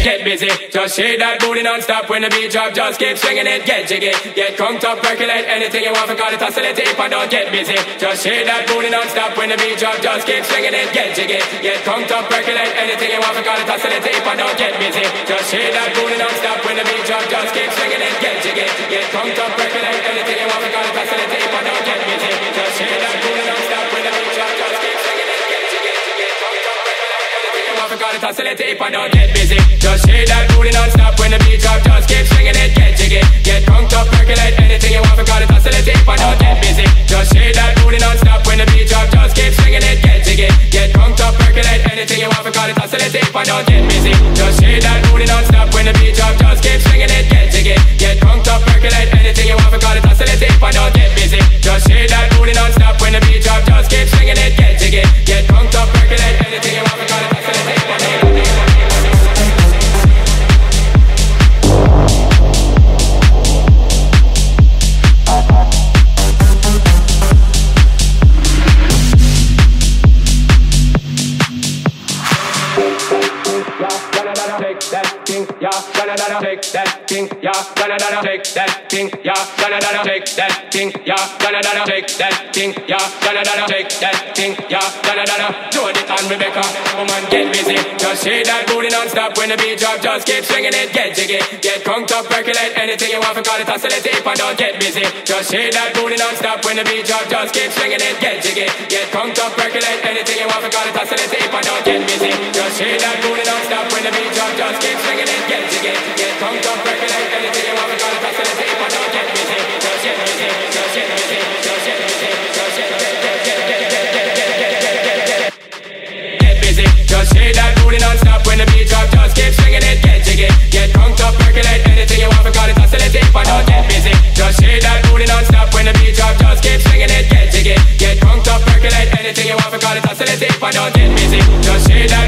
get busy. Just shake that booty non-stop when the beat drop. Just keep swinging it, get jiggy. Get crunked up, percolate anything you want, for call it oscillate if I don't get busy. Just shake that booty non-stop when the beat drop. Just keep swinging it, get jiggy. Get crunked up, percolate anything you want, for call it oscillate if I don't get busy. Just shake that booty non-stop when the beat drop. Just keep swinging it, get jiggy. Get crunked up, percolate anything you want, for call it oscillate if I don't get busy. Just shake that booty non-stop when the beat drop. Just keep swinging it, get jiggy. Get crunked up, percolate anything you want, for call it oscillate if I don't get busy. Just shake that booty non-stop when the beat drop. Just keep swinging it, get jiggy. Get crunked up, percolate anything you want, for call it oscillate if I don't get busy. Just shake that booty non-stop when the beat drop. Just keep swinging it, get jiggy. Get crunked up, percolate anything you want, for call it oscillate if I don't get busy. Just shake that booty non-stop when the beat drop. Just keep swinging it, get jiggy. Get crunked up, percolate anything you want, for call it oscillate if I don't get busy. Just shake that booty non-stop when the beat drop. Just keep swinging it, get jiggy. Get crunked up, percolate anything you want, for call it oscillate if I don't get busy. Yeah, gonna take that thing. Yeah, gonna take that thing. Yeah, gonna take that thing. Yeah, gonna take that thing. Yeah, gonna take that thing. Yeah, gonna Jody and Rebecca, woman get busy. Just shake that booty non-stop when the beat drop. Just keep swinging it, get jiggy. Get crunked up, percolate anything you want, for call it oscillate if I don't get busy. Just shake that booty non-stop when the beat drop. Just keep swinging it, get jiggy. Get crunked up, percolate anything you want, for call it oscillate if I don't get busy. Just shake that booty non-stop when the beat drop. Just keep swinging it, get jiggy. Get crunked up, percolate anything you want, for call it oscillate if I don't get busy. Just get busy, just get busy, just get busy, just get busy. Just shake that booty non-stop when the beat drop. Just keep swinging it, get jiggy. Get crunked up, percolate anything you want, for call it oscillate if I don't get busy. Just shake that booty non-stop when the beat drop. Just keep swinging it, get jiggy. Get crunked up, percolate anything you want, for call it oscillate if I don't get busy. Just shake that